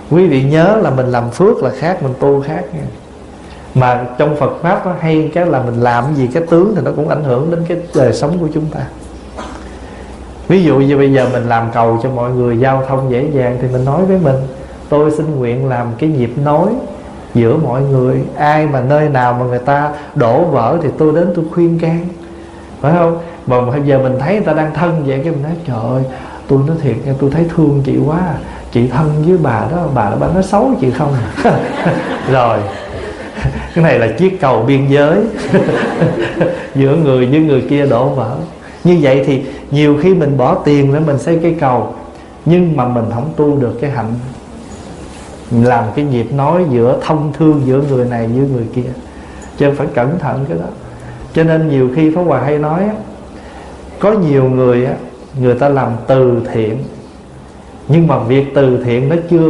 Quý vị nhớ là mình làm phước là khác, mình tu khác nha. Mà trong Phật Pháp nó hay cái là mình làm gì cái tướng thì nó cũng ảnh hưởng đến cái đời sống của chúng ta. Ví dụ như bây giờ mình làm cầu cho mọi người giao thông dễ dàng, thì mình nói với mình: tôi xin nguyện làm cái nhịp nối giữa mọi người. Ai mà nơi nào mà người ta đổ vỡ thì tôi đến tôi khuyên can, phải không? Mà bây giờ mình thấy người ta đang thân vậy, cái mình nói: trời ơi, tôi nói thiệt nha, tôi thấy thương chị quá, chị thân với bà đó, bà nói xấu chị không? Rồi cái này là chiếc cầu biên giới giữa người với người kia đổ vỡ. Như vậy thì nhiều khi mình bỏ tiền để mình xây cây cầu, nhưng mà mình không tu được cái hạnh làm cái nhịp nói giữa thông thương giữa người này với người kia. Cho nên phải cẩn thận cái đó. Cho nên nhiều khi Pháp Hòa hay nói, có nhiều người người ta làm từ thiện, nhưng mà việc từ thiện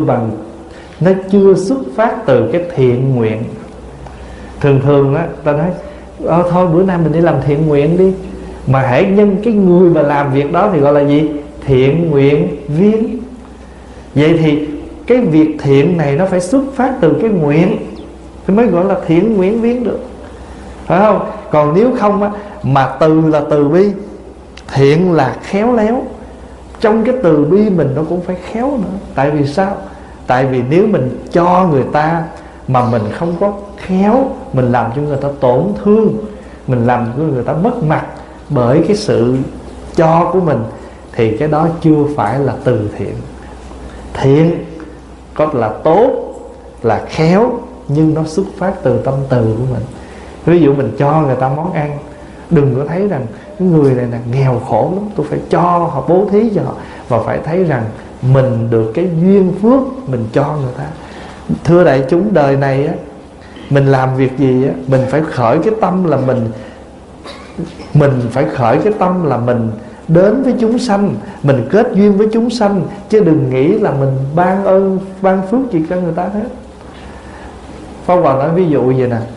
nó chưa xuất phát từ cái thiện nguyện. Thường á ta nói: thôi bữa nay mình đi làm thiện nguyện đi. Mà hãy nhân cái người mà làm việc đó thì gọi là gì? Thiện nguyện viên. Vậy thì cái việc thiện này nó phải xuất phát từ cái nguyện thì mới gọi là thiện nguyện viên được, phải không? Còn nếu không á, mà từ là từ bi, thiện là khéo léo, trong cái từ bi mình nó cũng phải khéo nữa. Tại vì sao? Tại vì nếu mình cho người ta mà mình không có khéo, mình làm cho người ta tổn thương, mình làm cho người ta mất mặt bởi cái sự cho của mình, thì cái đó chưa phải là từ thiện. Thiện có là tốt, là khéo, nhưng nó xuất phát từ tâm từ của mình. Ví dụ mình cho người ta món ăn, đừng có thấy rằng cái người này là nghèo khổ lắm, tôi phải cho họ, bố thí cho họ. Và phải thấy rằng mình được cái duyên phước mình cho người ta. Thưa đại chúng, đời này á, mình làm việc gì á, mình phải khởi cái tâm là mình phải khởi cái tâm là mình đến với chúng sanh, mình kết duyên với chúng sanh, chứ đừng nghĩ là mình ban ơn ban phước gì cho người ta hết. Pháp Hòa nói ví dụ vậy nè: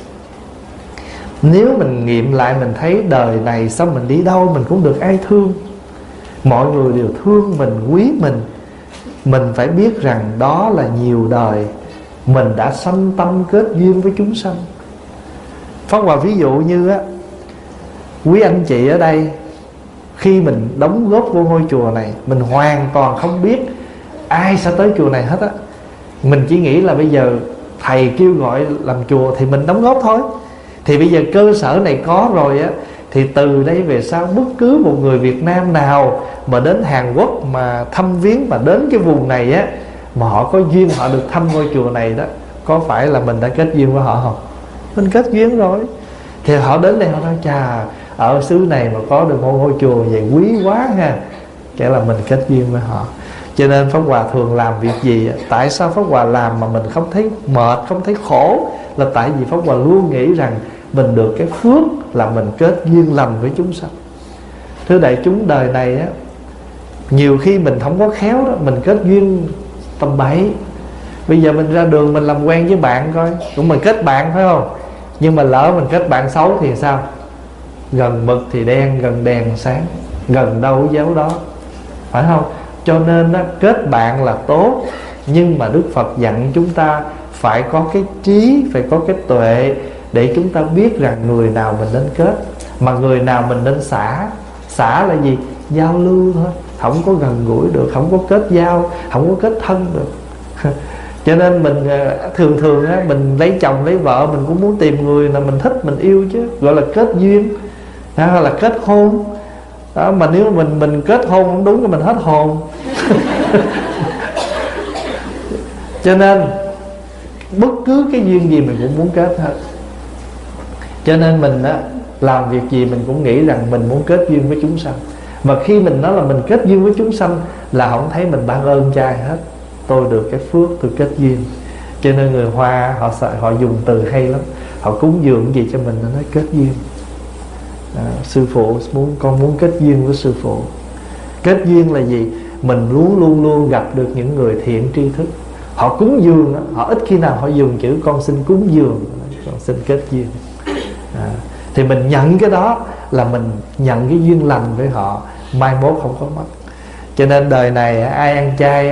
nếu mình nghiệm lại mình thấy đời này sao mình đi đâu mình cũng được ai thương, mọi người đều thương mình, quý mình phải biết rằng đó là nhiều đời mình đã sanh tâm kết duyên với chúng sanh. Pháp Hòa ví dụ như á, quý anh chị ở đây, khi mình đóng góp vô ngôi chùa này, mình hoàn toàn không biết ai sẽ tới chùa này hết á. Mình chỉ nghĩ là bây giờ thầy kêu gọi làm chùa thì mình đóng góp thôi. Thì bây giờ cơ sở này có rồi á, thì từ đây về sau bất cứ một người Việt Nam nào mà đến Hàn Quốc mà thăm viếng, mà đến cái vùng này á, mà họ có duyên họ được thăm ngôi chùa này đó, có phải là mình đã kết duyên với họ không? Mình kết duyên rồi. Thì họ đến đây họ nói: chà, ở xứ này mà có được một ngôi chùa vậy quý quá ha. Cái là mình kết duyên với họ. Cho nên Pháp Hòa thường làm việc gì, tại sao Pháp Hòa làm mà mình không thấy mệt, không thấy khổ, là tại vì Pháp Hòa luôn nghĩ rằng mình được cái phước là mình kết duyên lành với chúng sanh. Thưa đại chúng, đời này á, nhiều khi mình không có khéo đó, mình kết duyên tầm bậy. Bây giờ mình ra đường mình làm quen với bạn coi, cũng mình kết bạn phải không? Nhưng mà lỡ mình kết bạn xấu thì sao? Gần mực thì đen, gần đèn sáng, gần đâu dấu đó, phải không? Cho nên đó, kết bạn là tốt, nhưng mà Đức Phật dặn chúng ta phải có cái trí, phải có cái tuệ, để chúng ta biết rằng người nào mình nên kết, mà người nào mình nên xả. Xả là gì? Giao lưu thôi, không có gần gũi được, không có kết giao, không có kết thân được. Cho nên mình thường á, mình lấy chồng lấy vợ mình cũng muốn tìm người là mình thích, mình yêu chứ, gọi là kết duyên, hay là kết hôn đó. Mà nếu mình kết hôn không đúng thì mình hết hồn. Cho nên bất cứ cái duyên gì mình cũng muốn kết hết. Cho nên mình á, làm việc gì mình cũng nghĩ rằng mình muốn kết duyên với chúng sanh. Mà khi mình nói là mình kết duyên với chúng sanh là không thấy mình ban ơn cho ai hết. Tôi được cái phước tôi kết duyên. Cho nên người Hoa họ dùng từ hay lắm. Họ cúng dường gì cho mình nó nói kết duyên. Sư phụ con muốn kết duyên với sư phụ. Kết duyên là gì? Mình luôn luôn gặp được những người thiện tri thức. Họ cúng dường, họ ít khi nào họ dùng chữ con xin cúng dường, con xin kết duyên. Thì mình nhận cái đó là mình nhận cái duyên lành với họ, mai mốt không có mất. Cho nên đời này ai ăn chay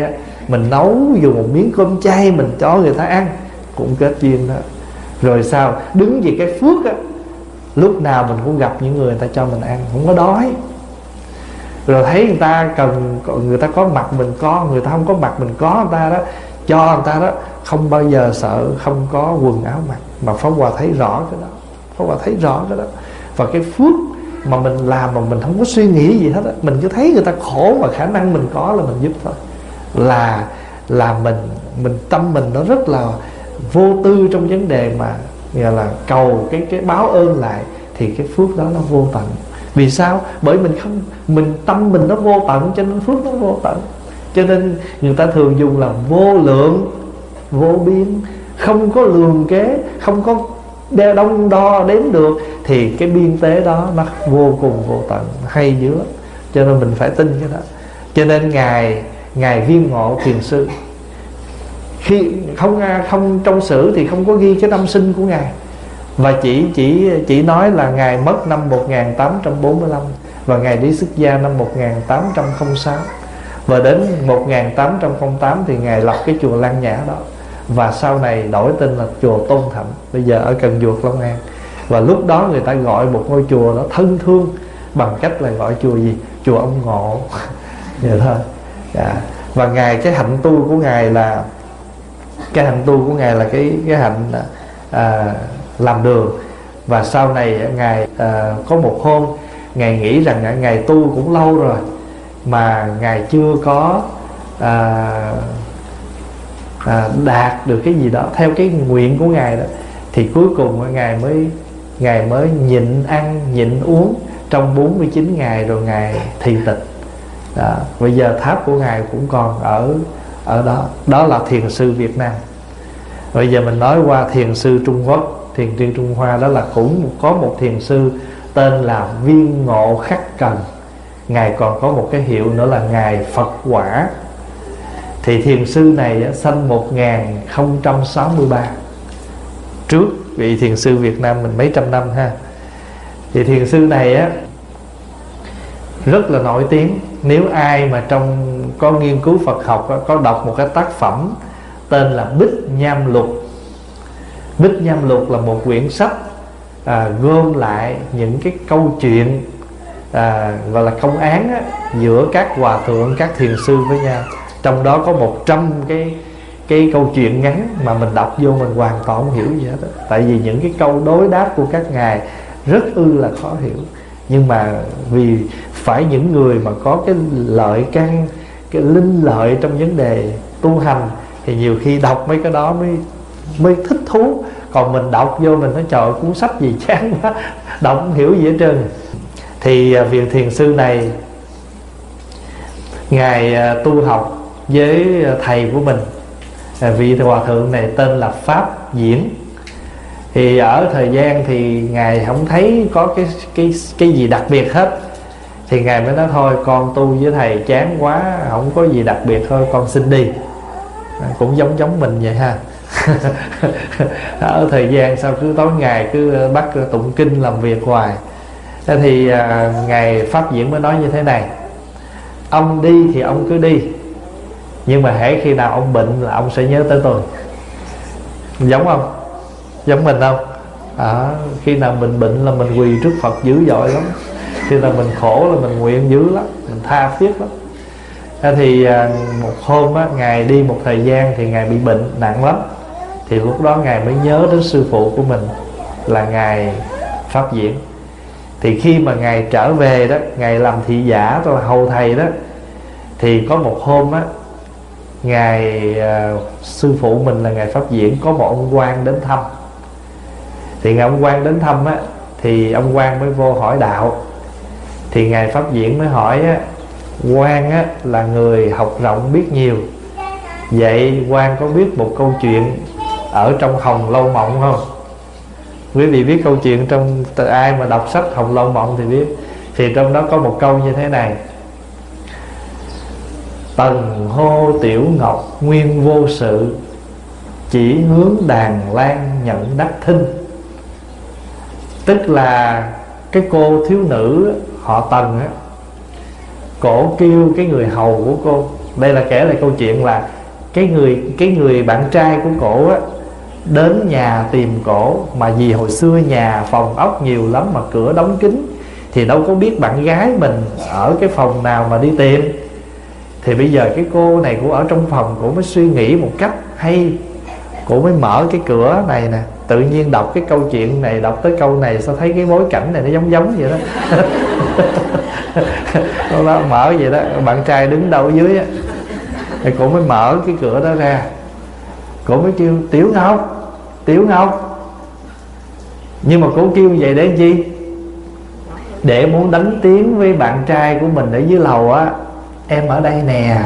mình nấu dùng một miếng cơm chay mình cho người ta ăn cũng kết duyên đó. Rồi sao đứng về cái phước á, lúc nào mình cũng gặp những người ta cho mình ăn, không có đói. Rồi thấy người ta cần, người ta có mặt mình có, người ta không có mặt mình có, người ta đó cho người ta đó, không bao giờ sợ không có quần áo mặc. Mà Pháp Hòa thấy rõ cái đó, Pháp Hòa thấy rõ cái đó. Và cái phước mà mình làm mà mình không có suy nghĩ gì hết á, mình cứ thấy người ta khổ và khả năng mình có là mình giúp thôi. Là mình tâm mình nó rất là vô tư trong vấn đề mà gọi là cầu cái báo ơn lại, thì cái phước đó nó vô tận. Vì sao? Bởi mình tâm mình nó vô tận, cho nên phước nó vô tận. Cho nên người ta thường dùng là vô lượng vô biên, không có lường kế, không có đông đo đếm được, thì cái biên tế đó nó vô cùng vô tận, hay dữ lắm. Cho nên mình phải tin cái đó. Cho nên ngài Viên Ngộ Thiền Sư, khi không trong sử thì không có ghi cái năm sinh của ngài, và chỉ nói là ngài mất năm 1845 và ngài đi xuất gia năm 1806, và đến 1808 thì ngài lập cái chùa Lăng Nhã đó, và sau này đổi tên là chùa Tôn Thạnh, bây giờ ở Cần Duộc, Long An. Và lúc đó người ta gọi một ngôi chùa đó thân thương bằng cách là gọi chùa gì? Chùa ông Ngộ. Vậy thôi. Và ngài, cái hạnh tu của ngài là cái hạnh làm đường. Và sau này ngài có một hôm ngài nghĩ rằng ngài tu cũng lâu rồi mà ngài chưa có đạt được cái gì đó theo cái nguyện của ngài đó, thì cuối cùng ngài mới nhịn ăn nhịn uống trong 49 ngày rồi ngài thị tịch. Bây giờ tháp của ngài cũng còn ở đó. Đó là thiền sư Việt Nam. Bây giờ mình nói qua thiền sư Trung Quốc, thiền sư Trung Hoa, đó là cũng có một thiền sư tên là Viên Ngộ Khắc Cần. ngài còn có một cái hiệu nữa là ngài Phật Quả. Thì thiền sư này sanh 1063, trước vị thiền sư Việt Nam mình mấy trăm năm ha. Thì thiền sư này á rất là nổi tiếng. Nếu ai mà trong có nghiên cứu Phật học có đọc một cái tác phẩm tên là Bích Nham Lục. Bích Nham Lục là một quyển sách gom lại những cái câu chuyện gọi là công án giữa các hòa thượng, các thiền sư với nhau. Trong đó có 100 cái câu chuyện ngắn mà mình đọc vô mình hoàn toàn không hiểu gì hết đó. Tại vì những cái câu đối đáp của các ngài rất là khó hiểu. Nhưng mà vì phải những người mà có cái lợi căn, cái linh lợi trong vấn đề tu hành, thì nhiều khi đọc mấy cái đó mới thích thú. Còn mình đọc vô mình nói trời, cuốn sách gì chán quá, đọc không hiểu gì hết trơn. Thì vị thiền sư này ngài tu học với thầy của mình, vị hòa thượng này tên là Pháp Diễn. Thì ở thời gian thì ngài không thấy có cái gì đặc biệt hết, thì ngài mới nói thôi con tu với thầy chán quá, không có gì đặc biệt, thôi con xin đi. Cũng giống mình vậy ha. Ở thời gian sau cứ tối ngày cứ bắt tụng kinh làm việc hoài. Thế thì ngài Pháp Diễn mới nói như thế này: ông đi thì ông cứ đi, nhưng mà hễ khi nào ông bệnh là ông sẽ nhớ tới tôi. Giống không? Giống mình không? Khi nào mình bệnh là mình quỳ trước Phật dữ dội lắm. Khi nào mình khổ là mình nguyện dữ lắm, mình tha thiết lắm. Thì một hôm ngài đi một thời gian thì ngài bị bệnh nặng lắm. Thì lúc đó ngài mới nhớ đến sư phụ của mình là ngài Pháp Diễn. Thì khi mà ngài trở về đó, ngài làm thị giả, tức là hầu thầy đó, thì có một hôm ngài sư phụ mình là ngài Pháp Diễn có một ông quan đến thăm. Thì ngài ông quan đến thăm thì ông quan mới vô hỏi đạo. Thì ngài Pháp Diễn mới hỏi quan là người học rộng biết nhiều, vậy quan có biết một câu chuyện ở trong Hồng Lâu Mộng không? Quý vị biết câu chuyện trong, ai mà đọc sách Hồng Lâu Mộng thì biết. Thì trong đó có một câu như thế này: tần hô tiểu ngọc nguyên vô sự, chỉ hướng đàn lan nhận đắc thinh. Tức là cái cô thiếu nữ họ Tần cổ kêu cái người hầu của cô. Đây là kể lại câu chuyện là cái người bạn trai của cổ á, đến nhà tìm cổ, mà vì hồi xưa nhà phòng ốc nhiều lắm mà cửa đóng kín, thì đâu có biết bạn gái mình ở cái phòng nào mà đi tìm. Thì bây giờ cái cô này cũng ở trong phòng, cổ mới suy nghĩ một cách hay, cổ mới mở cái cửa này nè. Tự nhiên đọc cái câu chuyện này, đọc tới câu này sao thấy cái bối cảnh này nó giống giống vậy đó. Nó mở vậy đó, bạn trai đứng đâu ở dưới á, thì cổ mới mở cái cửa đó ra, cổ mới kêu Tiểu Ngọc, Tiểu Ngọc. Nhưng mà cổ kêu vậy để làm chi? Để muốn đánh tiếng với bạn trai của mình ở dưới lầu á, em ở đây nè.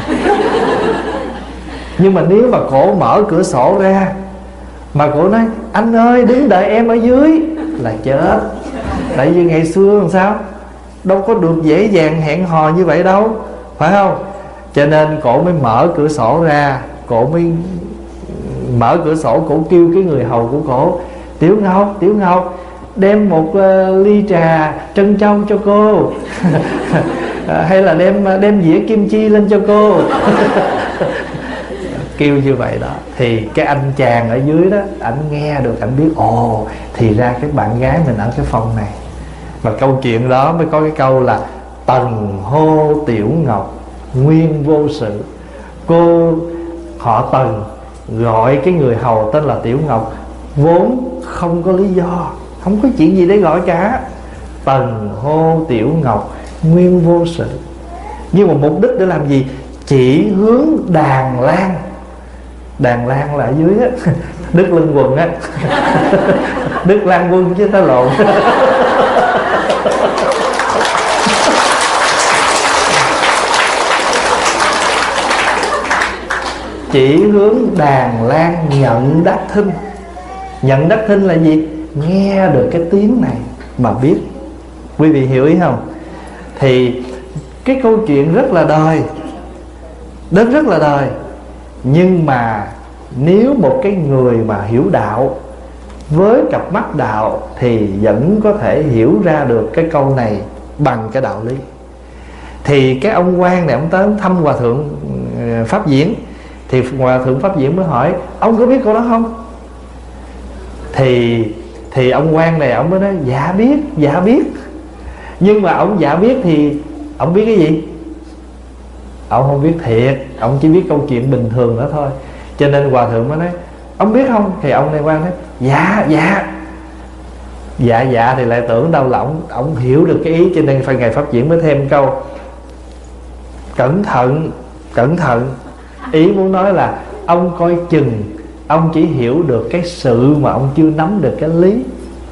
Nhưng mà nếu mà cổ mở cửa sổ ra mà cổ nói anh ơi đứng đợi em ở dưới, là chết. Tại vì ngày xưa làm sao đâu có được dễ dàng hẹn hò như vậy đâu, phải không? Cho nên cổ mới mở cửa sổ ra, cổ mới mở cửa sổ, cổ kêu cái người hầu của cổ, Tiểu Ngọc, Tiểu Ngọc, đem một ly trà trân châu cho cô. Hay là đem dĩa kim chi lên cho cô. Kêu như vậy đó. Thì cái anh chàng ở dưới đó, ảnh nghe được, ảnh biết ồ, thì ra cái bạn gái mình ở cái phòng này. Và câu chuyện đó mới có cái câu là tần hô Tiểu Ngọc nguyên vô sự. Cô họ Tần gọi cái người hầu tên là Tiểu Ngọc vốn không có lý do, không có chuyện gì để gọi cả. Tần hô Tiểu Ngọc nguyên vô sự. Nhưng mà mục đích để làm gì? Chỉ hướng Đàn Lan. Đàn Lan là ở dưới á, Đức Lân Quần á. Đức Lan Quân chứ ta lộn. Chỉ hướng Đàn Lan nhận đắc thinh. Nhận đắc thinh là gì? Nghe được cái tiếng này mà biết. Quý vị hiểu ý không? Thì cái câu chuyện rất là đời, rất là đời. Nhưng mà nếu một cái người mà hiểu đạo với cặp mắt đạo thì vẫn có thể hiểu ra được cái câu này bằng cái đạo lý. Thì cái ông quan này ông tới thăm Hòa Thượng Pháp Diễn. Thì Hòa Thượng Pháp Diễn mới hỏi ông có biết câu đó không? Thì ông quan này ông mới nói dạ biết, dạ biết. Nhưng mà ông dạ biết thì ông biết cái gì? Ông không biết thiệt, ông chỉ biết câu chuyện bình thường đó thôi. Cho nên Hòa Thượng mới nói ông biết không? Thì ông này quan nói dạ, dạ. Dạ, dạ thì lại tưởng đâu là ông hiểu được cái ý. Cho nên phải Ngài Pháp Diễn mới thêm câu cẩn thận, cẩn thận. Ý muốn nói là ông coi chừng, ông chỉ hiểu được cái sự mà ông chưa nắm được cái lý.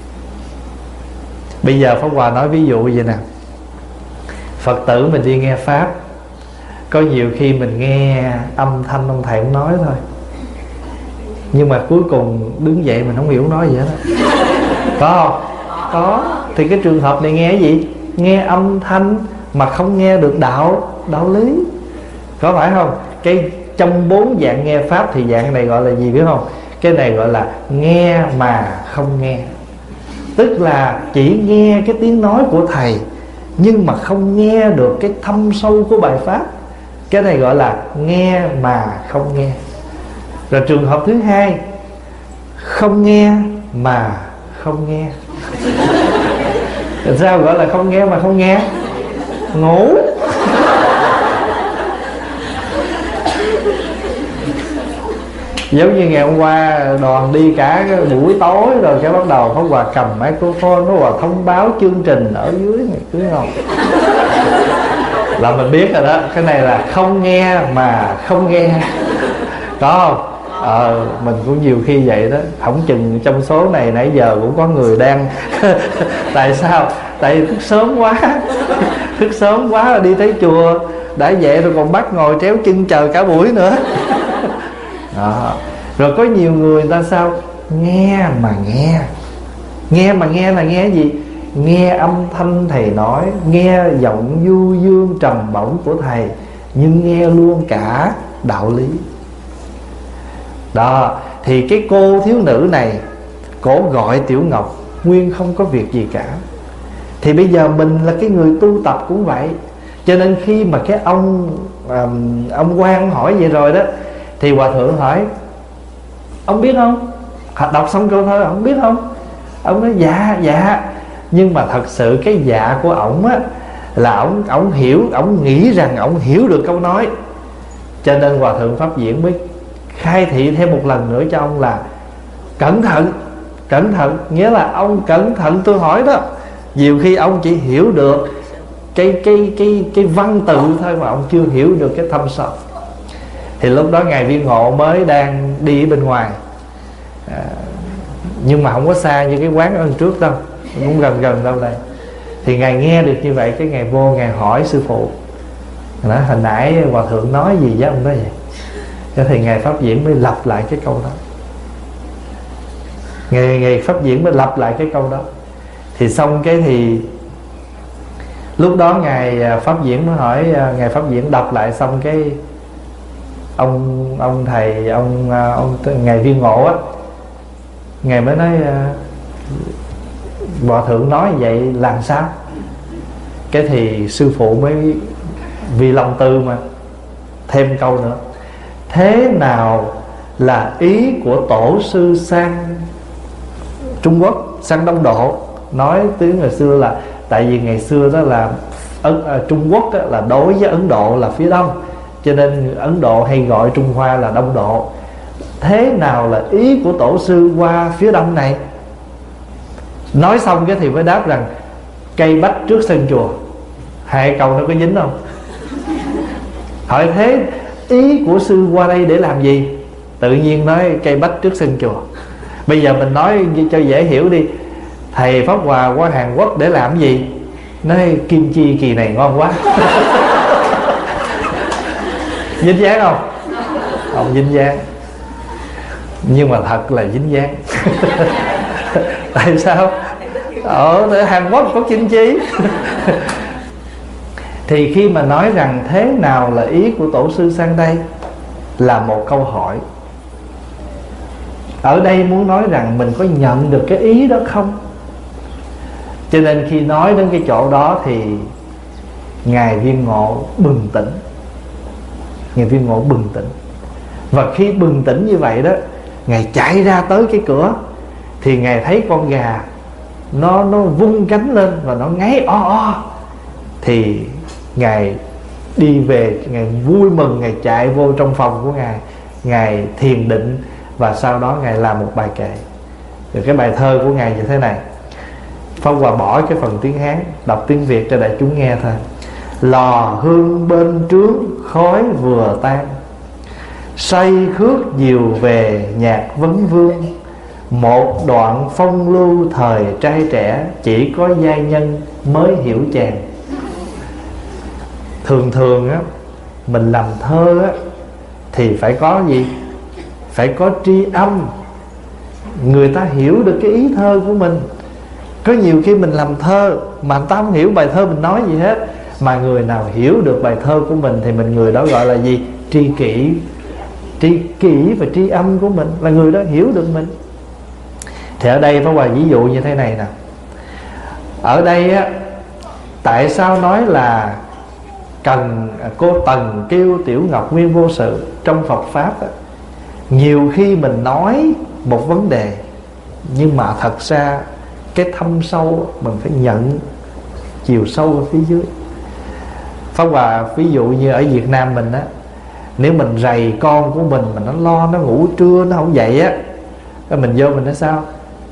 Bây giờ Pháp Hòa nói ví dụ vậy nè. Phật tử mình đi nghe Pháp, có nhiều khi mình nghe âm thanh ông thầy cũng nói thôi, nhưng mà cuối cùng đứng dậy mình không hiểu nói gì hết đó. Có không? Có. Thì cái trường hợp này nghe cái gì? Nghe âm thanh mà không nghe được đạo lý. Có phải không? Cái trong 4 dạng nghe Pháp thì dạng này gọi là gì biết không? Cái này gọi là nghe mà không nghe. Tức là chỉ nghe cái tiếng nói của thầy nhưng mà không nghe được cái thâm sâu của bài Pháp. Cái này gọi là nghe mà không nghe. Rồi trường hợp thứ hai, không nghe mà không nghe. Sao gọi là không nghe mà không nghe? Ngủ. Giống như ngày hôm qua đoàn đi cả cái buổi tối rồi cái bắt đầu Pháp Hòa cầm microphone, Pháp Hòa thông báo chương trình ở dưới này, cứ không là mình biết rồi đó. Cái này là không nghe mà không nghe. Có không? Mình cũng nhiều khi vậy đó. Không chừng trong số này nãy giờ cũng có người đang tại sao? Tại thức sớm quá. Thức sớm quá rồi đi tới chùa, đã vậy rồi còn bắt ngồi tréo chân chờ cả buổi nữa. Đó. Rồi có nhiều người ta sao? Nghe mà nghe. Nghe mà nghe là nghe gì? Nghe âm thanh thầy nói, nghe giọng du dương trầm bổng của thầy, nhưng nghe luôn cả đạo lý. Đó. Thì cái cô thiếu nữ này, cổ gọi Tiểu Ngọc nguyên không có việc gì cả. Thì bây giờ mình là cái người tu tập cũng vậy. Cho nên khi mà cái ông quan hỏi vậy rồi đó, Thì hòa thượng hỏi: ông biết không? Đọc xong câu thơ ông biết không? Ông nói dạ. Nhưng mà thật sự cái dạ của ổng á là ổng hiểu, ổng nghĩ rằng ổng hiểu được câu nói. Cho nên hòa thượng Pháp Diễn mới khai thị thêm một lần nữa cho ông là cẩn thận, nghĩa là ông cẩn thận tôi hỏi đó. Nhiều khi ông chỉ hiểu được cái văn tự thôi mà ông chưa hiểu được cái thâm sâu. Thì lúc đó ngài Viên Ngộ mới đang đi ở bên ngoài, nhưng mà không có xa như cái quán ở trước đâu, cũng gần đâu đây. Thì ngài nghe được như vậy, cái ngài vô ngài hỏi sư phụ, nói hồi nãy hòa thượng nói gì với ông đó vậy? Cho thì ngài Pháp Diễn mới lặp lại cái câu đó. Ngài Pháp Diễn mới lặp lại cái câu đó. Thì xong cái thì lúc đó ngài Pháp Diễn mới hỏi, ngài Pháp Diễn đọc lại xong cái ông thầy ông ngài Viên Ngộ á, ngài mới nói hòa thượng nói vậy làm sao? Cái thì sư phụ mới vì lòng từ mà thêm câu nữa: thế nào là ý của tổ sư sang Trung Quốc, sang Đông Độ? Nói tiếng ngày xưa là tại vì ngày xưa đó là Trung Quốc đó là đối với Ấn Độ là phía đông, cho nên Ấn Độ hay gọi Trung Hoa là Đông Độ. Thế nào là ý của tổ sư qua phía đông này? Nói xong cái thì mới đáp rằng cây bách trước sân chùa. Hai câu nó có dính không? Hỏi thế ý của sư qua đây để làm gì? Tự nhiên nói cây bách trước sân chùa. Bây giờ mình nói cho dễ hiểu đi, thầy Pháp Hòa qua Hàn Quốc để làm gì? Nói kim chi kỳ này ngon quá. Dính dáng không? Không dính dáng. Nhưng mà thật là dính dáng. Tại sao? Ở Hàn Quốc có kim chi. Thì khi mà nói rằng thế nào là ý của tổ sư sang đây là một câu hỏi. Ở đây muốn nói rằng mình có nhận được cái ý đó không? Cho nên khi nói đến cái chỗ đó thì ngài Viên Ngộ bừng tỉnh. Ngài Viên Ngộ bừng tỉnh. Và khi bừng tỉnh như vậy đó, ngài chạy ra tới cái cửa, thì ngài thấy con gà nó vung cánh lên và nó ngáy o. Thì ngài đi về, ngài vui mừng, ngài chạy vô trong phòng của ngài, ngài thiền định, và sau đó ngài làm một bài kệ. Rồi cái bài thơ của ngài như thế này. Pháp Hòa bỏ cái phần tiếng Hán, đọc tiếng Việt cho đại chúng nghe thôi. Lò hương bên trướng khói vừa tan, say khước diều về nhạc vấn vương. Một đoạn phong lưu thời trai trẻ, chỉ có giai nhân mới hiểu chàng. Thường á, mình làm thơ á thì phải có gì? Phải có tri âm, người ta hiểu được cái ý thơ của mình. Có nhiều khi mình làm thơ mà người ta không hiểu bài thơ mình nói gì hết, mà người nào hiểu được bài thơ của mình thì người đó gọi là gì? Tri kỷ. Tri kỷ và tri âm của mình là người đó hiểu được mình. Thì ở đây Pháp Hòa ví dụ như thế này nè. Ở đây á, tại sao nói là cô Tần kêu Tiểu Ngọc Nguyên vô sự? Trong Phật Pháp á, nhiều khi mình nói một vấn đề, nhưng mà thật ra cái thâm sâu mình phải nhận chiều sâu ở phía dưới. Pháp Hòa ví dụ như ở Việt Nam mình á, nếu mình rầy con của mình mà nó lo, nó ngủ trưa nó không dậy á, mình vô mình nói sao?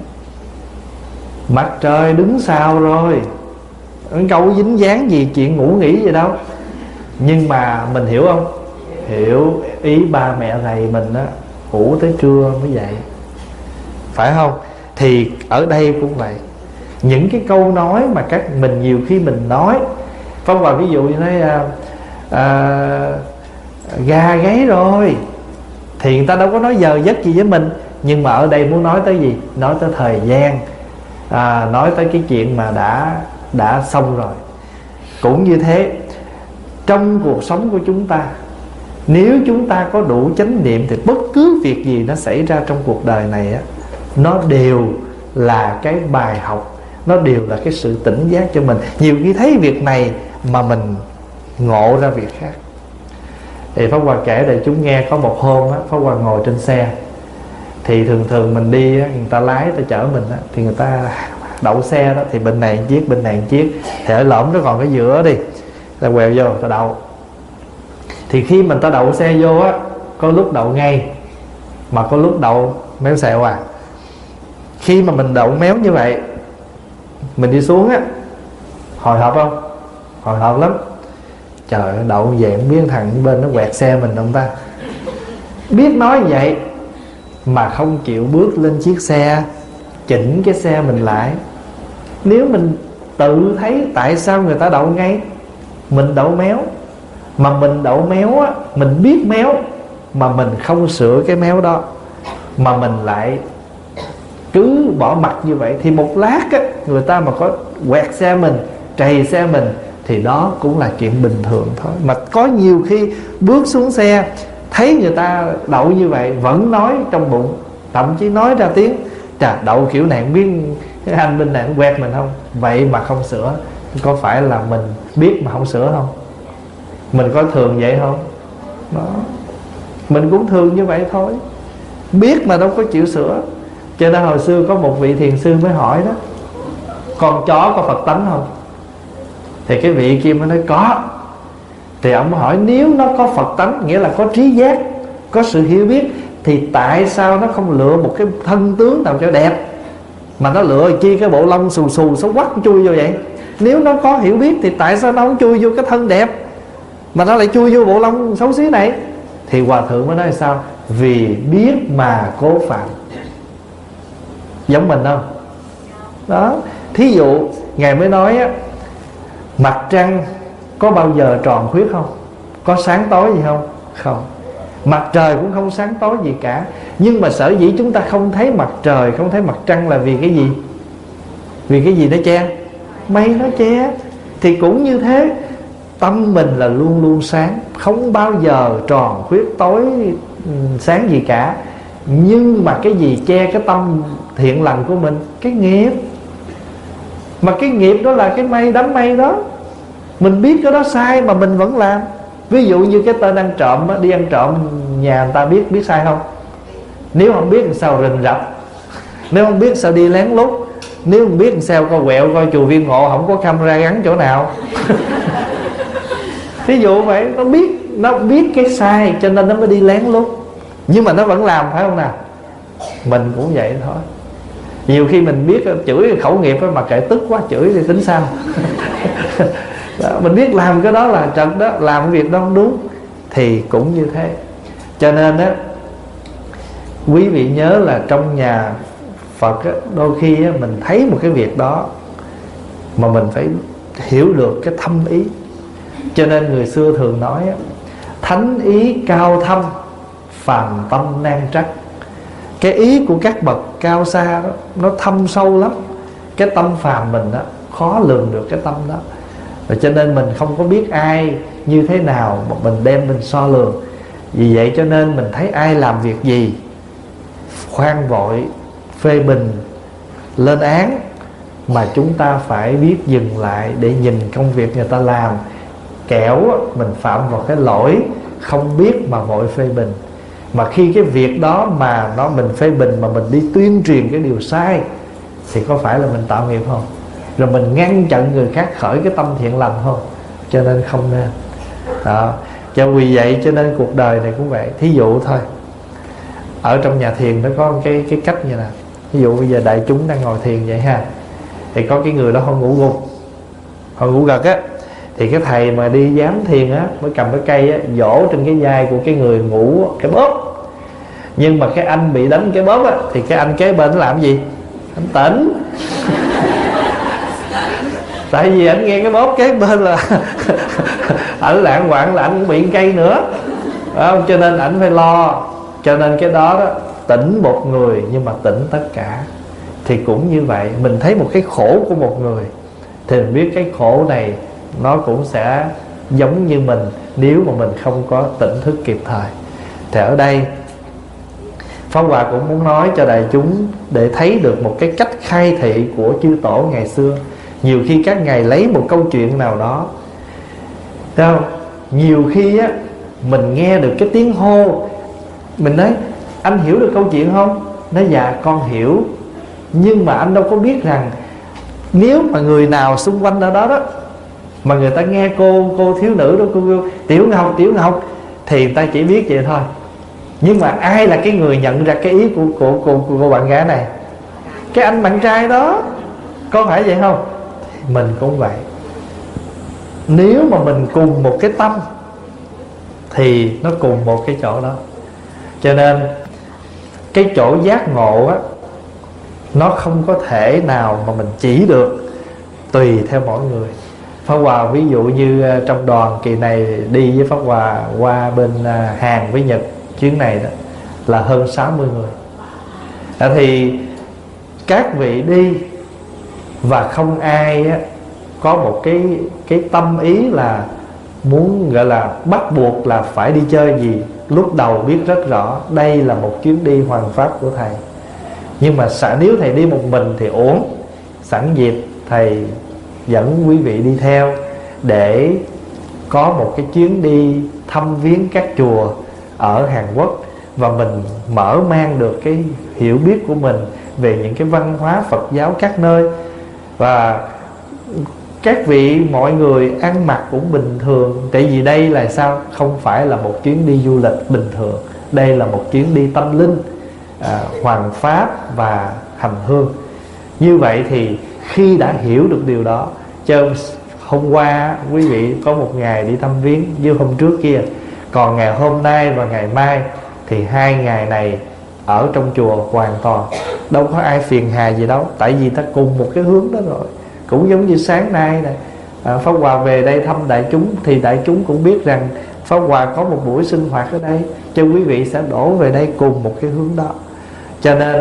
Mặt trời đứng sao rồi? Câu dính dáng gì chuyện ngủ nghỉ gì đâu. Nhưng mà mình hiểu không? Hiểu ý ba mẹ rầy mình á, ngủ tới trưa mới dậy, phải không? Thì ở đây cũng vậy. Những cái câu nói mà mình nhiều khi mình nói, Pháp Hòa ví dụ như thế, gà gáy rồi, thì người ta đâu có nói giờ giấc gì với mình. Nhưng mà ở đây muốn nói tới gì? Nói tới thời gian, nói tới cái chuyện mà đã xong rồi. Cũng như thế, trong cuộc sống của chúng ta, nếu chúng ta có đủ chánh niệm thì bất cứ việc gì nó xảy ra trong cuộc đời này á, nó đều là cái bài học, nó đều là cái sự tỉnh giác cho mình. Nhiều khi thấy việc này mà mình ngộ ra việc khác. Thì Pháp Hòa kể để chúng nghe, có một hôm á, Pháp Hòa ngồi trên xe. Thì thường mình đi á, người ta lái, người ta chở mình á, thì người ta đậu xe đó, thì bên này một chiếc, bên này một chiếc, thì ở lõm nó còn cái giữa đi, ta quẹo vô, ta đậu. Thì khi mình ta đậu xe vô á, có lúc đậu ngay, mà có lúc đậu méo xẹo à. Khi mà mình đậu méo như vậy, mình đi xuống á, hồi hộp không? Hồi hộp lắm. Trời ơi, đậu về không biết thằng bên nó quẹt xe mình không ta. Biết nói vậy mà không chịu bước lên chiếc xe, chỉnh cái xe mình lại. Nếu mình tự thấy tại sao người ta đậu ngay, mình đậu méo, mà mình đậu méo á, mình biết méo mà mình không sửa cái méo đó, mà mình lại cứ bỏ mặt như vậy, thì một lát á, người ta mà có quẹt xe mình, trầy xe mình, thì đó cũng là chuyện bình thường thôi. Mà có nhiều khi bước xuống xe, thấy người ta đậu như vậy, vẫn nói trong bụng, thậm chí nói ra tiếng: chà, đậu kiểu này không biết cái anh bên này quẹt mình không. Vậy mà không sửa, có phải là mình biết mà không sửa không? Mình có thường vậy không? Đó. Mình cũng thường như vậy thôi, biết mà đâu có chịu sửa. Cho nên hồi xưa có một vị thiền sư mới hỏi đó: con chó có Phật tánh không? Thì cái vị kia mới nói có. Thì ông mới hỏi: nếu nó có Phật tánh, nghĩa là có trí giác, có sự hiểu biết, thì tại sao nó không lựa một cái thân tướng nào cho đẹp, mà nó lựa chi cái bộ lông xù xù xấu quắc chui vô vậy? Nếu nó có hiểu biết thì tại sao nó không chui vô cái thân đẹp, mà nó lại chui vô bộ lông xấu xí này? Thì Hòa thượng mới nói sao? Vì biết mà cố phạm. Giống mình không? Đó. Thí dụ Ngài mới nói á, mặt trăng có bao giờ tròn khuyết không? Có sáng tối gì không? Không. Mặt trời cũng không sáng tối gì cả. Nhưng mà sở dĩ chúng ta không thấy mặt trời, không thấy mặt trăng là vì cái gì? Vì cái gì nó che? Mây nó che. Thì cũng như thế, tâm mình là luôn luôn sáng, không bao giờ tròn khuyết tối sáng gì cả. Nhưng mà cái gì che cái tâm thiện lành của mình? Cái nghiệp. Mà cái nghiệp đó là cái mây, đám mây đó. Mình biết cái đó sai mà mình vẫn làm. Ví dụ như cái tên ăn trộm á, đi ăn trộm nhà người ta biết sai không? Nếu không biết thì sao rình rập? Nếu không biết sao đi lén lút? Nếu không biết thì sao coi quẹo, coi chùa Viên Ngộ không có camera gắn chỗ nào? Ví dụ vậy, nó biết cái sai cho nên nó mới đi lén lút, nhưng mà nó vẫn làm, phải không nào? Mình cũng vậy thôi. Nhiều khi mình biết chửi khẩu nghiệp mà kệ, tức quá chửi thì tính sao? Đó, mình biết làm cái đó là trật đó, làm cái việc đó không đúng, thì cũng như thế. Cho nên á, quý vị nhớ là trong nhà Phật á, đôi khi á, mình thấy một cái việc đó mà mình phải hiểu được cái thâm ý. Cho nên người xưa thường nói á, thánh ý cao thâm, phàm tâm nan trắc. Cái ý của các bậc cao xa đó, nó thâm sâu lắm. Cái tâm phàm mình đó, khó lường được cái tâm đó. Và cho nên mình không có biết ai như thế nào mà mình đem mình so lường. Vì vậy cho nên mình thấy ai làm việc gì, khoan vội phê bình, lên án, mà chúng ta phải biết dừng lại để nhìn công việc người ta làm. Kẻo mình phạm vào cái lỗi không biết mà vội phê bình. Mà khi cái việc đó mà mình phê bình mà mình đi tuyên truyền cái điều sai, thì có phải là mình tạo nghiệp không? Rồi mình ngăn chặn người khác khởi cái tâm thiện lành không? Cho nên không nên đó. Cho vì vậy cho nên cuộc đời này cũng vậy. Thí dụ thôi, ở trong nhà thiền nó có cái cách như nào. Ví dụ bây giờ đại chúng đang ngồi thiền vậy ha, thì có cái người đó họ ngủ gục, họ ngủ gật á, thì cái thầy mà đi giám thiền á mới cầm cái cây á, vỗ trên cái vai của cái người ngủ cái bóp. Nhưng mà cái anh bị đánh cái bóp á, thì cái anh kế bên làm gì? Anh tỉnh. Tại vì anh nghe cái bóp kế bên là ảnh lạng quạng là anh cũng bị cây nữa, phải không? Cho nên ảnh phải lo. Cho nên cái đó đó, tỉnh một người nhưng mà tỉnh tất cả. Thì cũng như vậy, mình thấy một cái khổ của một người thì mình biết cái khổ này nó cũng sẽ giống như mình, nếu mà mình không có tỉnh thức kịp thời. Thì ở đây Pháp Hòa cũng muốn nói cho đại chúng để thấy được một cái cách khai thị của chư tổ ngày xưa. Nhiều khi các ngài lấy một câu chuyện nào đó, thấy không? Nhiều khi á, mình nghe được cái tiếng hô. Mình nói anh hiểu được câu chuyện không? Nói dạ con hiểu. Nhưng mà anh đâu có biết rằng nếu mà người nào xung quanh ở đó đó mà người ta nghe cô thiếu nữ đó, cô Tiểu Ngọc, Tiểu Ngọc, thì người ta chỉ biết vậy thôi. Nhưng mà ai là cái người nhận ra cái ý của bạn gái này? Cái anh bạn trai đó. Có phải vậy không? Mình cũng vậy. Nếu mà mình cùng một cái tâm thì nó cùng một cái chỗ đó. Cho nên cái chỗ giác ngộ á, nó không có thể nào mà mình chỉ được, tùy theo mỗi người. Pháp Hòa ví dụ như trong đoàn kỳ này đi với Pháp Hòa qua bên Hàn với Nhật, chuyến này đó là hơn 60 người. Thì các vị đi và không ai á, có một cái tâm ý là muốn gọi là bắt buộc là phải đi chơi gì. Lúc đầu biết rất rõ đây là một chuyến đi hoàn pháp của thầy. Nhưng mà nếu thầy đi một mình thì uổng. Sẵn dịp thầy dẫn quý vị đi theo để có một cái chuyến đi thăm viếng các chùa ở Hàn Quốc, và mình mở mang được cái hiểu biết của mình về những cái văn hóa Phật giáo các nơi. Và các vị mọi người ăn mặc cũng bình thường. Tại vì đây là sao? Không phải là một chuyến đi du lịch bình thường. Đây là một chuyến đi tâm linh, hoàn pháp và hành hương. Như vậy thì khi đã hiểu được điều đó, cho hôm qua quý vị có một ngày đi thăm viếng như hôm trước kia, còn ngày hôm nay và ngày mai thì 2 ngày này ở trong chùa hoàn toàn đâu có ai phiền hà gì đâu. Tại vì ta cùng một cái hướng đó rồi. Cũng giống như sáng nay này, Pháp Hòa về đây thăm đại chúng, thì đại chúng cũng biết rằng Pháp Hòa có một buổi sinh hoạt ở đây, cho quý vị sẽ đổ về đây cùng một cái hướng đó. Cho nên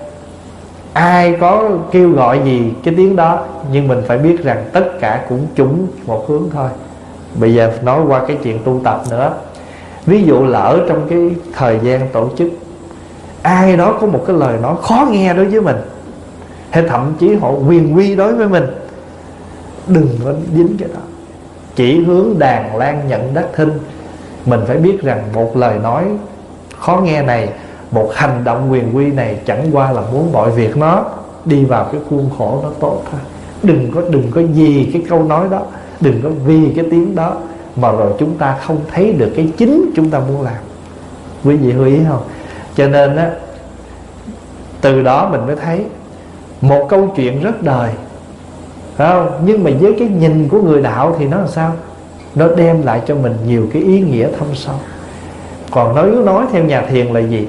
ai có kêu gọi gì cái tiếng đó, nhưng mình phải biết rằng tất cả cũng chung một hướng thôi. Bây giờ nói qua cái chuyện tu tập nữa. Ví dụ lỡ trong cái thời gian tổ chức, ai đó có một cái lời nói khó nghe đối với mình, hay thậm chí họ quyền quy đối với mình, đừng có dính cái đó. Chỉ hướng đàn lan nhận đắc thinh. Mình phải biết rằng một lời nói khó nghe này, một hành động quyền quy này chẳng qua là muốn mọi việc nó đi vào cái khuôn khổ nó tốt thôi. Đừng có vì cái câu nói đó, đừng có vì cái tiếng đó mà rồi chúng ta không thấy được cái chính chúng ta muốn làm. Quý vị lưu ý không? Cho nên á, từ đó mình mới thấy một câu chuyện rất đời, phải không? Nhưng mà với cái nhìn của người đạo thì nó làm sao? Nó đem lại cho mình nhiều cái ý nghĩa thâm sâu. Còn nói theo nhà thiền là gì?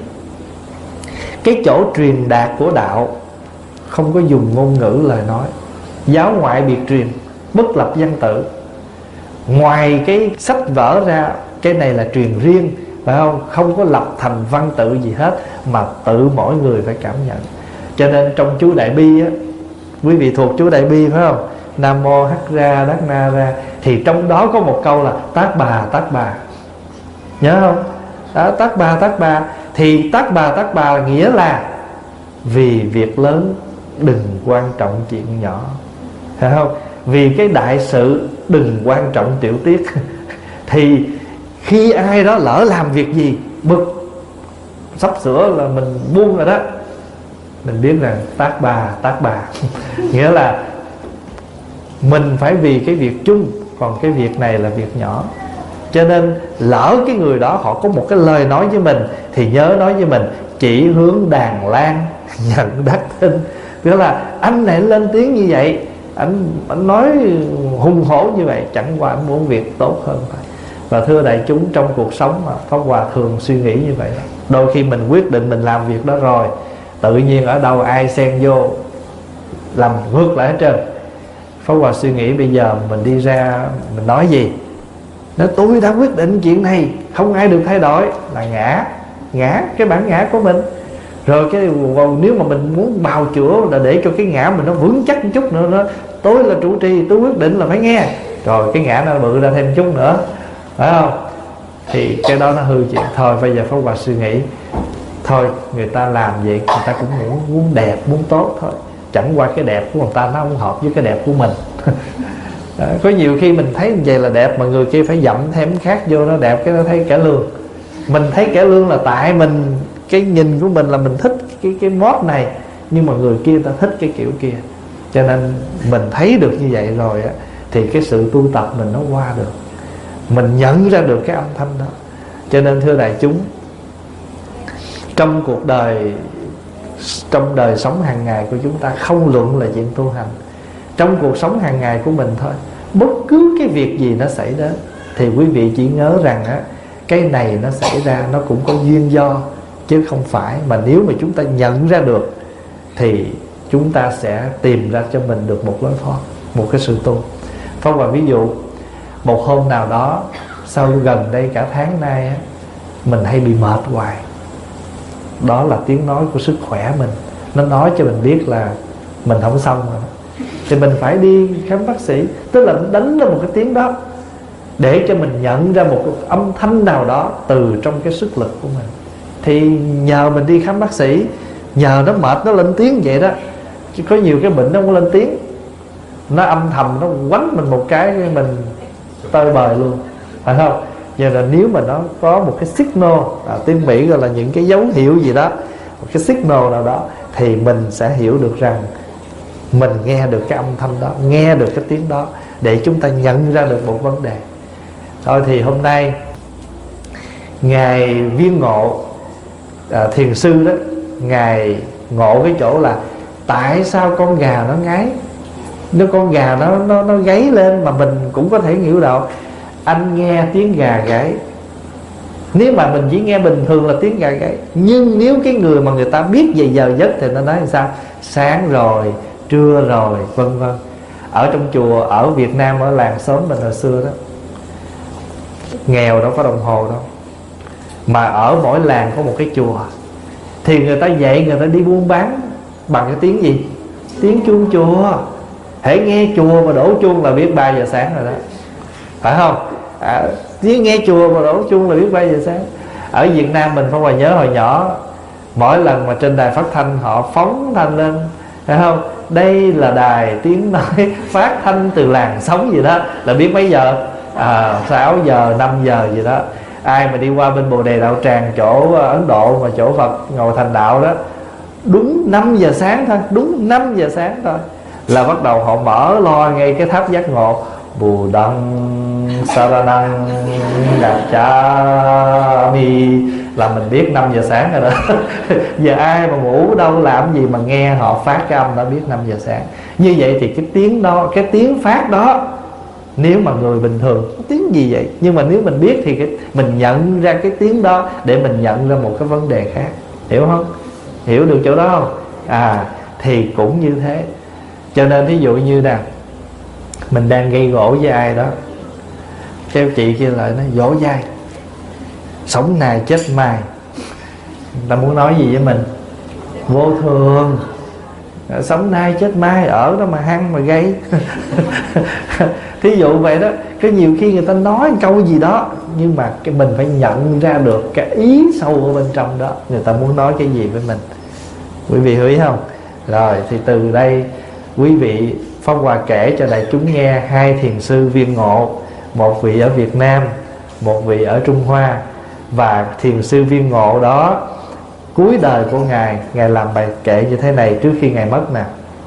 Cái chỗ truyền đạt của đạo không có dùng ngôn ngữ lời nói. Giáo ngoại biệt truyền, bất lập văn tự. Ngoài cái sách vở ra, cái này là truyền riêng, phải không? Không có lập thành văn tự gì hết, mà tự mỗi người phải cảm nhận. Cho nên trong chú Đại Bi á, quý vị thuộc chú Đại Bi phải không? Nam mô Hắc Ra Đắc Na Ra, thì trong đó có một câu là tác bà. Nhớ không? Đó, tác bà. Thì tác bà nghĩa là vì việc lớn đừng quan trọng chuyện nhỏ, phải không? Vì cái đại sự đừng quan trọng tiểu tiết. Thì khi ai đó lỡ làm việc gì bực, sắp sửa là mình buông rồi đó, mình biết rằng tác bà. Nghĩa là mình phải vì cái việc chung, còn cái việc này là việc nhỏ. Cho nên lỡ cái người đó họ có một cái lời nói với mình, thì nhớ nói với mình chỉ hướng đàn lan nhận đắc thinh. Tức là anh này lên tiếng như vậy, anh nói hùng hổ như vậy, chẳng qua anh muốn việc tốt hơn thôi. Và thưa đại chúng, trong cuộc sống mà Pháp Hòa thường suy nghĩ như vậy. Đôi khi mình quyết định mình làm việc đó rồi, tự nhiên ở đâu ai xen vô làm ngược lại hết trơn. Pháp Hòa suy nghĩ bây giờ mình đi ra mình nói gì? Nói tôi đã quyết định chuyện này, không ai được thay đổi, là ngã cái bản ngã của mình. Rồi cái nếu mà mình muốn bào chữa là để cho cái ngã mình nó vững chắc một chút nữa, tôi là trụ trì, tôi quyết định là phải nghe. Rồi cái ngã nó bự ra thêm chút nữa, phải không? Thì cái đó nó hư chuyện. Thôi bây giờ Pháp Hòa suy nghĩ, thôi người ta làm vậy, người ta cũng muốn đẹp, muốn tốt thôi. Chẳng qua cái đẹp của người ta nó không hợp với cái đẹp của mình. Có nhiều khi mình thấy như vậy là đẹp, mà người kia phải dặm thêm khác vô nó đẹp, cái nó thấy cải lương. Mình thấy cải lương là tại mình, cái nhìn của mình là mình thích cái mốt này, nhưng mà người kia ta thích cái kiểu kia. Cho nên mình thấy được như vậy rồi á, thì cái sự tu tập mình nó qua được, mình nhận ra được cái âm thanh đó. Cho nên thưa đại chúng, trong cuộc đời, trong đời sống hàng ngày của chúng ta, không luận là chuyện tu hành, trong cuộc sống hàng ngày của mình thôi, bất cứ cái việc gì nó xảy đến thì quý vị chỉ nhớ rằng á, cái này nó xảy ra nó cũng có duyên do, chứ không phải. Mà nếu mà chúng ta nhận ra được thì chúng ta sẽ tìm ra cho mình được một lối thoát, một cái sự tu. Phong và ví dụ, một hôm nào đó sau gần đây cả tháng nay á, mình hay bị mệt hoài. Đó là tiếng nói của sức khỏe mình, nó nói cho mình biết là mình không xong rồi, thì mình phải đi khám bác sĩ. Tức là đánh ra một cái tiếng đó để cho mình nhận ra một âm thanh nào đó từ trong cái sức lực của mình. Thì nhờ mình đi khám bác sĩ, nhờ nó mệt nó lên tiếng vậy đó. Chứ có nhiều cái bệnh nó không lên tiếng, nó âm thầm nó quánh mình một cái mình tơi bời luôn, phải không? Giờ là nếu mà nó có một cái signal, tiếng Mỹ gọi là những cái dấu hiệu gì đó, một cái signal nào đó, thì mình sẽ hiểu được rằng mình nghe được cái âm thanh đó, nghe được cái tiếng đó, để chúng ta nhận ra được một vấn đề. Thôi thì hôm nay Ngài Viên Ngộ, thiền sư đó, Ngài ngộ cái chỗ là tại sao con gà nó ngáy, con gà nó gáy lên mà mình cũng có thể hiểu đạo. Anh nghe tiếng gà gáy, nếu mà mình chỉ nghe bình thường là tiếng gà gáy, nhưng nếu cái người mà người ta biết về giờ giấc thì nó nói làm sao? Sáng rồi, trưa rồi, vân vân. Ở trong chùa ở Việt Nam, ở làng xóm mình hồi xưa đó, nghèo đâu có đồng hồ đâu, mà ở mỗi làng có một cái chùa, thì người ta dậy, người ta đi buôn bán bằng cái tiếng gì? Tiếng chuông chùa. Hễ nghe chùa mà đổ chuông là biết 3 giờ sáng rồi đó, phải không? Nếu nghe chùa mà đổ chuông là biết 3 giờ sáng. Ở Việt Nam mình không, mà nhớ hồi nhỏ, mỗi lần mà trên đài phát thanh họ phóng thanh lên, phải không? Đây là đài tiếng nói phát thanh từ làng sống gì đó, là biết mấy giờ? 6 giờ, 5 giờ gì đó. Ai mà đi qua bên Bồ Đề Đạo Tràng, chỗ Ấn Độ mà chỗ Phật ngồi thành đạo đó, đúng 5 giờ sáng thôi, đúng 5 giờ sáng thôi là bắt đầu họ mở lo ngay cái tháp giác ngộ. Bù đăng saranang gacchami, là mình biết 5 giờ sáng rồi đó. Giờ ai mà ngủ đâu làm gì mà nghe họ phát cái âm đã biết 5 giờ sáng. Như vậy thì cái tiếng đó, cái tiếng phát đó, nếu mà người bình thường tiếng gì vậy, nhưng mà nếu mình biết thì mình nhận ra cái tiếng đó để mình nhận ra một cái vấn đề khác. Hiểu không? Hiểu được chỗ đó không? Thì cũng như thế. Cho nên ví dụ như nè, mình đang gây gỗ với ai đó, cái chị kia lại nói dỗ dai, sống này chết mai. Người ta muốn nói gì với mình? Vô thường, sống nay chết mai, ở đó mà hăng mà gây. Thí dụ vậy đó. Có nhiều khi người ta nói câu gì đó, nhưng mà mình phải nhận ra được cái ý sâu ở bên trong đó, người ta muốn nói cái gì với mình. Quý vị hiểu ý không? Rồi thì từ đây quý vị, Pháp Hòa kể cho đại chúng nghe 2 thiền sư Viên Ngộ, một vị ở Việt Nam, một vị ở Trung Hoa. Và thiền sư Viên Ngộ đó, cuối đời của Ngài làm bài kệ như thế này trước khi Ngài mất nè: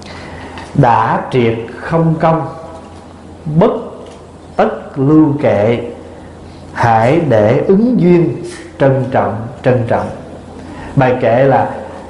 đã triệt không công, bất tất lưu kệ, hãy để ứng duyên, trân trọng. Bài kệ là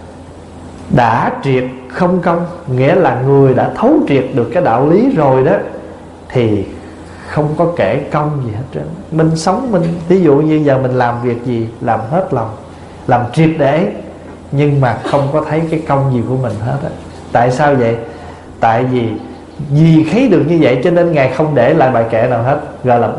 đã triệt không công, nghĩa là người đã thấu triệt được cái đạo lý rồi đó, thì không có kể công gì hết trơn. Mình sống, mình ví dụ như giờ mình làm việc gì làm hết lòng, làm triệt để, nhưng mà không có thấy cái công gì của mình hết á. Tại sao vậy? Tại vì thấy được như vậy cho nên Ngài không để lại bài kệ nào hết, gọi là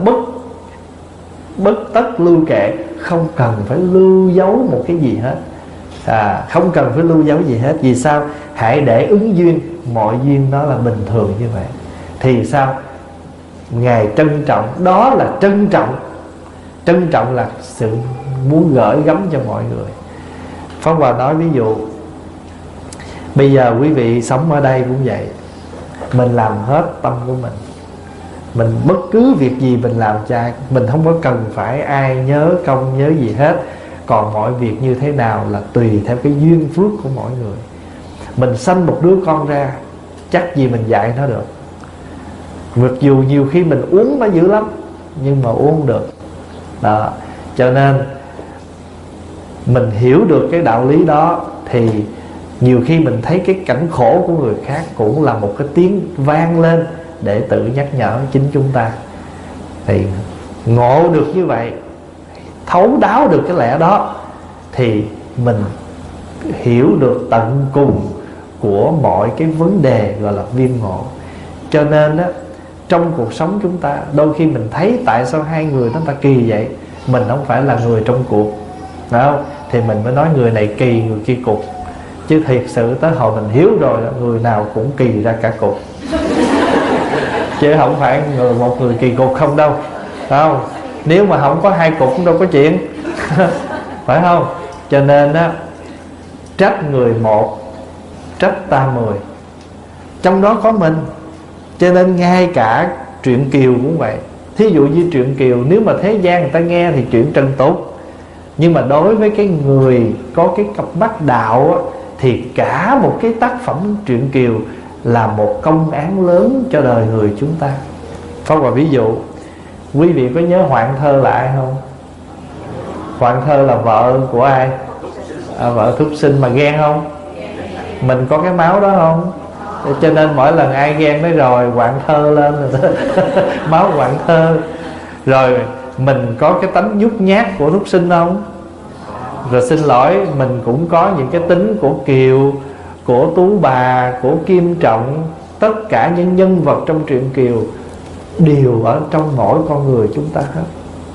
bất tất lưu kệ, không cần phải lưu dấu một cái gì hết. Không cần phải lưu dấu gì hết. Vì sao? Hãy để ứng duyên, mọi duyên đó là bình thường như vậy. Thì sao? Ngài trân trọng, đó là trân trọng. Trân trọng là sự muốn gửi gắm cho mọi người. Pháp Hòa nói ví dụ, bây giờ quý vị sống ở đây cũng vậy, mình làm hết tâm của mình, Mình bất cứ việc gì mình làm chay, mình không có cần phải ai nhớ công nhớ gì hết. Còn mọi việc như thế nào là tùy theo cái duyên phước của mỗi người. Mình sanh một đứa con ra, chắc gì mình dạy nó được. Mặc dù nhiều khi mình uống nó dữ lắm, nhưng mà uống được đó. Cho nên mình hiểu được cái đạo lý đó, thì nhiều khi mình thấy cái cảnh khổ của người khác cũng là một cái tiếng vang lên để tự nhắc nhở chính chúng ta. Thì ngộ được như vậy, thấu đáo được cái lẽ đó, thì mình hiểu được tận cùng của mọi cái vấn đề gọi là viên ngộ. Cho nên á, trong cuộc sống chúng ta đôi khi mình thấy tại sao hai người nó ta kỳ vậy, mình không phải là người trong cuộc, phải không? Thì mình mới nói người này kỳ, người kia cục. Chứ thiệt sự tới hồi mình hiểu rồi, người nào cũng kỳ ra cả cục, chứ không phải một người kỳ cục không đâu, phải không? Nếu mà không có hai cục cũng đâu có chuyện phải không? Cho nên á, trách người một, trách ta 10, trong đó có mình. Cho nên ngay cả truyện Kiều cũng vậy. Thí dụ như truyện Kiều, nếu mà thế gian người ta nghe thì chuyện trần tục, nhưng mà đối với cái người có cái cặp mắt đạo á, thì cả một cái tác phẩm truyện Kiều là một công án lớn cho đời người chúng ta. Có một ví dụ, quý vị có nhớ Hoạn Thơ là ai không? Hoạn Thơ là vợ của ai? Vợ Thúc Sinh. Mà ghen không? Mình có cái máu đó không? Cho nên mỗi lần ai ghen nói rồi Hoạn Thơ lên rồi máu Hoạn Thơ. Rồi mình có cái tánh nhút nhát của Thúc Sinh không? Rồi xin lỗi, mình cũng có những cái tính của Kiều, của Tú Bà, của Kim Trọng. Tất cả những nhân vật trong truyện Kiều đều ở trong mỗi con người chúng ta hết.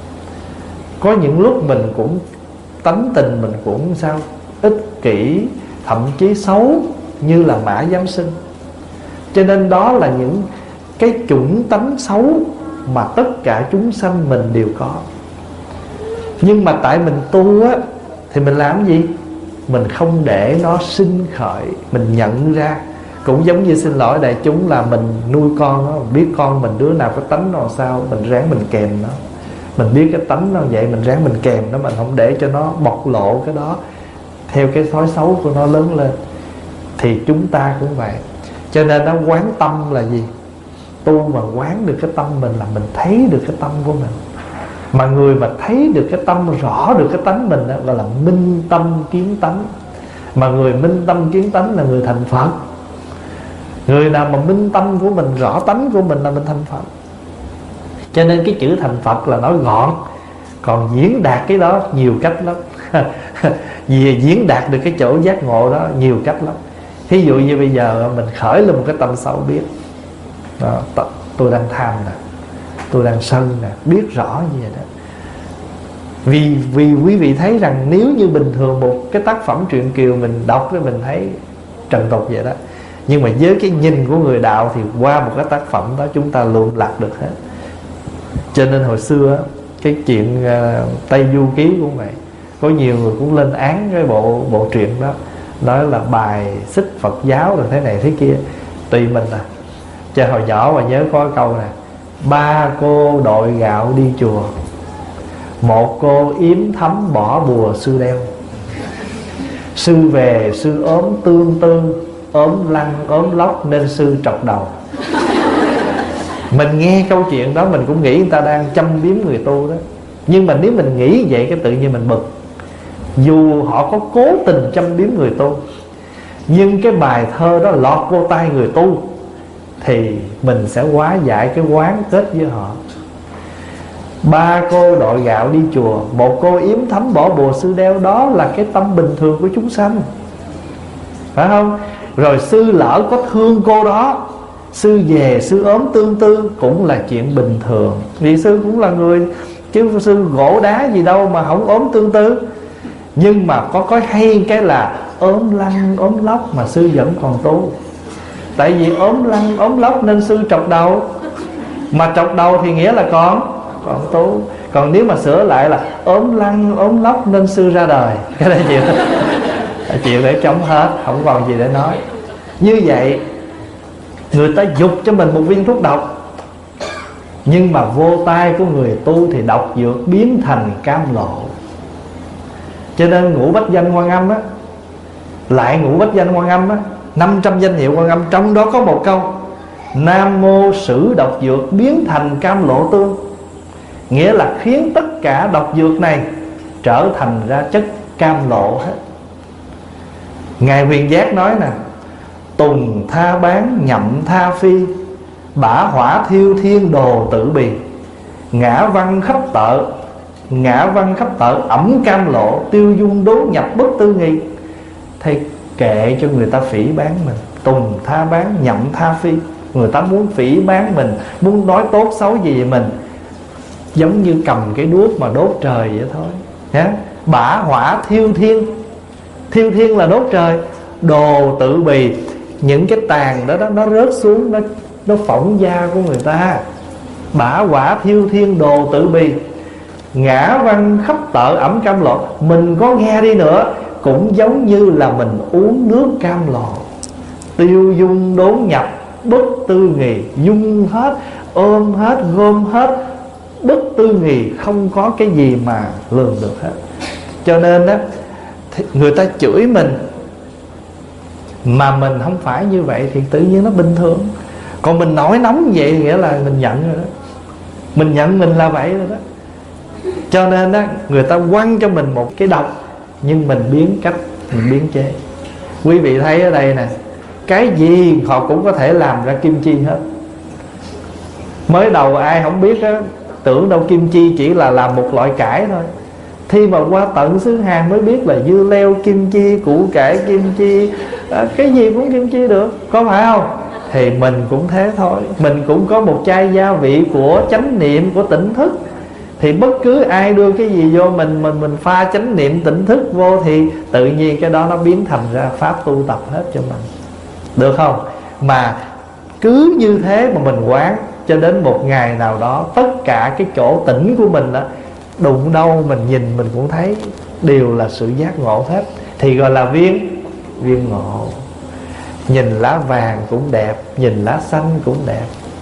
Có những lúc mình cũng tánh tình mình cũng sao ích kỷ, thậm chí xấu như là Mã Giám Sinh. Cho nên đó là những cái chủng tánh xấu mà tất cả chúng sanh mình đều có. Nhưng mà tại mình tu á, thì mình làm gì? Mình không để nó sinh khởi, mình nhận ra. Cũng giống như xin lỗi đại chúng là mình nuôi con đó, biết con mình đứa nào có tánh nó sao, mình ráng mình kèm nó. Mình biết cái tánh nó vậy, mình ráng mình kèm nó, mình không để cho nó bộc lộ cái đó theo cái thói xấu của nó lớn lên. Thì chúng ta cũng vậy. Cho nên nó quán tâm là gì? Tu mà quán được cái tâm mình là mình thấy được cái tâm của mình. Mà người mà thấy được cái tâm, rõ được cái tánh mình đó, gọi là minh tâm kiến tánh. Mà người minh tâm kiến tánh là người thành Phật. Người nào mà minh tâm của mình, rõ tánh của mình là mình thành Phật. Cho nên cái chữ thành Phật là nói gọn, còn diễn đạt cái đó nhiều cách lắm vì diễn đạt được cái chỗ giác ngộ đó nhiều cách lắm. Thí dụ như bây giờ mình khởi lên một cái tâm xấu, biết đó, tôi đang tham nè, tôi đang sân nè, biết rõ như vậy đó. Vì quý vị thấy rằng nếu như bình thường một cái tác phẩm truyện Kiều mình đọc thì mình thấy trần tục vậy đó, nhưng mà với cái nhìn của người đạo thì qua một cái tác phẩm đó chúng ta luôn lạc được hết. Cho nên hồi xưa cái chuyện Tây Du Ký cũng vậy, có nhiều người cũng lên án cái bộ truyện đó, nói là bài xích Phật giáo rồi thế này thế kia. Tùy mình à. Cho hồi nhỏ mà nhớ có câu này: ba cô đội gạo đi chùa, một cô yếm thấm bỏ bùa sư đeo. Sư về sư ốm tương tư, ốm lăn ốm lóc nên sư trọc đầu. Mình nghe câu chuyện đó mình cũng nghĩ người ta đang châm biếm người tu đó. Nhưng mà nếu mình nghĩ vậy cái tự nhiên mình bực. Dù họ có cố tình châm biếm người tu, nhưng cái bài thơ đó lọt vô tai người tu thì mình sẽ hóa giải cái quán kết với họ. Ba cô đội gạo đi chùa, một cô yếm thấm bỏ bùa sư đeo. Đó là cái tâm bình thường của chúng sanh, phải không? Rồi sư lỡ có thương cô đó, sư về sư ốm tương tư cũng là chuyện bình thường. Vì sư cũng là người, chứ sư gỗ đá gì đâu mà không ốm tương tư. Nhưng mà có hay cái là ốm lăn ốm lóc mà sư vẫn còn tu. Tại vì ốm lăn ốm lóc nên sư trọc đầu. Mà trọc đầu thì nghĩa là còn tu. Còn nếu mà sửa lại là ốm lăn ốm lóc nên sư ra đời, cái này chịu để chống hết, không còn gì để nói. Như vậy người ta dục cho mình một viên thuốc độc, Nhưng mà vô tai của người tu thì độc dược biến thành cam lộ. Cho nên ngũ bách danh Quan Âm á, lại ngũ bách danh Quan Âm á, 500 danh hiệu Quan Âm, trong đó có một câu: Nam mô sử độc dược biến thành cam lộ tương. Nghĩa là khiến tất cả độc dược này trở thành ra chất cam lộ hết. Ngài Huyền Giác nói nè: Tùng tha bán nhậm tha phi, bả hỏa thiêu thiên đồ tự bì. Ngã văn khắp tợ ẩm cam lộ, tiêu dung đố nhập bất tư nghị. Thầy kệ cho người ta phỉ bán mình. Tùng tha bán nhậm tha phi, người ta muốn phỉ bán mình, muốn nói tốt xấu gì về mình, giống như cầm cái đuốc mà đốt trời vậy thôi nhá. Bả hỏa thiêu thiên, thiêu thiên là đốt trời. Đồ tự bì, những cái tàn đó nó rớt xuống, nó phỏng da của người ta. Bả hỏa thiêu thiên đồ tự bì. Ngã văn khắp tợ ẩm cam lộ. Mình có nghe đi nữa cũng giống như là mình uống nước cam lộ. Tiêu dung đốn nhập bất tư nghì, dung hết, ôm hết, gom hết, bất tư nghì, không có cái gì mà lường được hết. Cho nên á, người ta chửi mình mà mình không phải như vậy thì tự nhiên nó bình thường. Còn mình nổi nóng vậy nghĩa là mình nhận rồi đó. Mình nhận mình là vậy rồi đó. Cho nên đó, người ta quăng cho mình một cái độc, nhưng mình biến cách, mình biến chế. Quý vị thấy ở đây nè, cái gì họ cũng có thể làm ra kim chi hết. Mới đầu ai không biết á, tưởng đâu kim chi chỉ là làm một loại cải thôi. Khi mà qua tận xứ Hàn mới biết là dưa leo kim chi, củ cải kim chi, cái gì cũng kim chi được, có phải không? Thì mình cũng thế thôi. Mình cũng có một chai gia vị của chánh niệm, của tỉnh thức. Thì bất cứ ai đưa cái gì vô mình pha chánh niệm tỉnh thức vô, thì tự nhiên cái đó nó biến thành ra pháp tu tập hết cho mình, được không? Mà cứ như thế mà mình quán, cho đến một ngày nào đó tất cả cái chỗ tỉnh của mình đó, đụng đâu mình nhìn mình cũng thấy đều là sự giác ngộ hết. Thì gọi là viên ngộ. Nhìn lá vàng cũng đẹp, nhìn lá xanh cũng đẹp.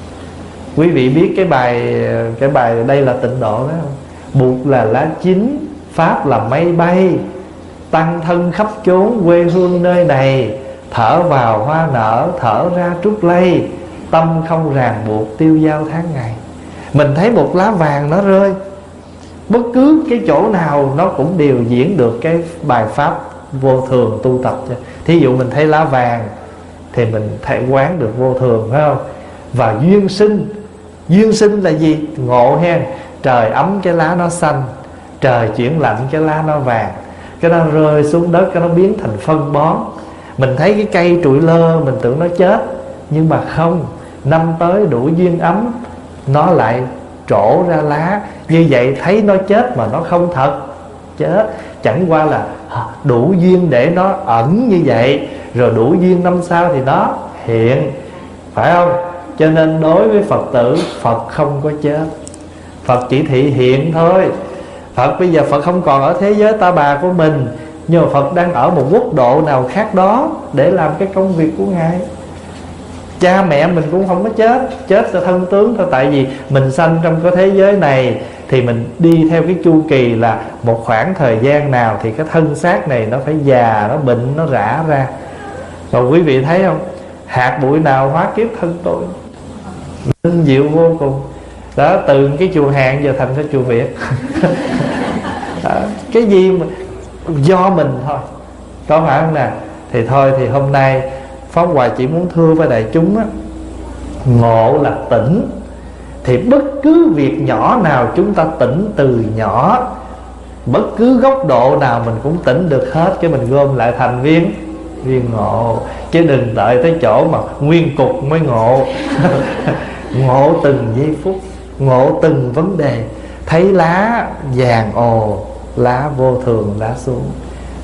Quý vị biết cái bài đây là tịnh độ đó không? Bụt là lá chín, pháp là mây bay, tăng thân khắp chốn quê hương nơi này. Thở vào hoa nở, thở ra trút lây, tâm không ràng buộc tiêu dao tháng ngày. Mình thấy một lá vàng nó rơi, bất cứ cái chỗ nào nó cũng đều diễn được cái bài pháp vô thường tu tập cho. Thí dụ mình thấy lá vàng thì mình thể quán được vô thường, phải không? Và duyên sinh. Duyên sinh là gì? Ngộ hen. Trời ấm cái lá nó xanh, trời chuyển lạnh cái lá nó vàng, cái nó rơi xuống đất, cái nó biến thành phân bón. Mình thấy cái cây trụi lơ, mình tưởng nó chết, nhưng mà không, năm tới đủ duyên ấm nó lại trổ ra lá. Như vậy thấy nó chết mà nó không thật chết, chẳng qua là đủ duyên để nó ẩn như vậy, rồi đủ duyên năm sau thì nó hiện, phải không? Cho nên đối với Phật tử, Phật không có chết, Phật chỉ thị hiện thôi. Phật bây giờ Phật không còn ở thế giới ta bà của mình, nhưng mà Phật đang ở một quốc độ nào khác đó để làm cái công việc của Ngài. Cha mẹ mình cũng không có chết, chết cho thân tướng thôi. Tại vì mình sanh trong cái thế giới này thì mình đi theo cái chu kỳ là một khoảng thời gian nào thì cái thân xác này nó phải già, nó bệnh, nó rã ra. Rồi quý vị thấy không, hạt bụi nào hóa kiếp thân tôi, linh diệu vô cùng. Đó, từ cái chùa Hàn giờ thành cái chùa Việt. Cái gì mà do mình thôi, có phải không nè? Thì thôi, thì hôm nay Pháp Hòa chỉ muốn thưa với đại chúng á, ngộ là tỉnh. Thì bất cứ việc nhỏ nào chúng ta tỉnh từ nhỏ, bất cứ góc độ nào mình cũng tỉnh được hết, cái mình gom lại thành viên ngộ. Chứ đừng đợi tới chỗ mà nguyên cục mới ngộ. Ngộ từng giây phút, ngộ từng vấn đề. Thấy lá vàng, ồ, lá vô thường đã xuống.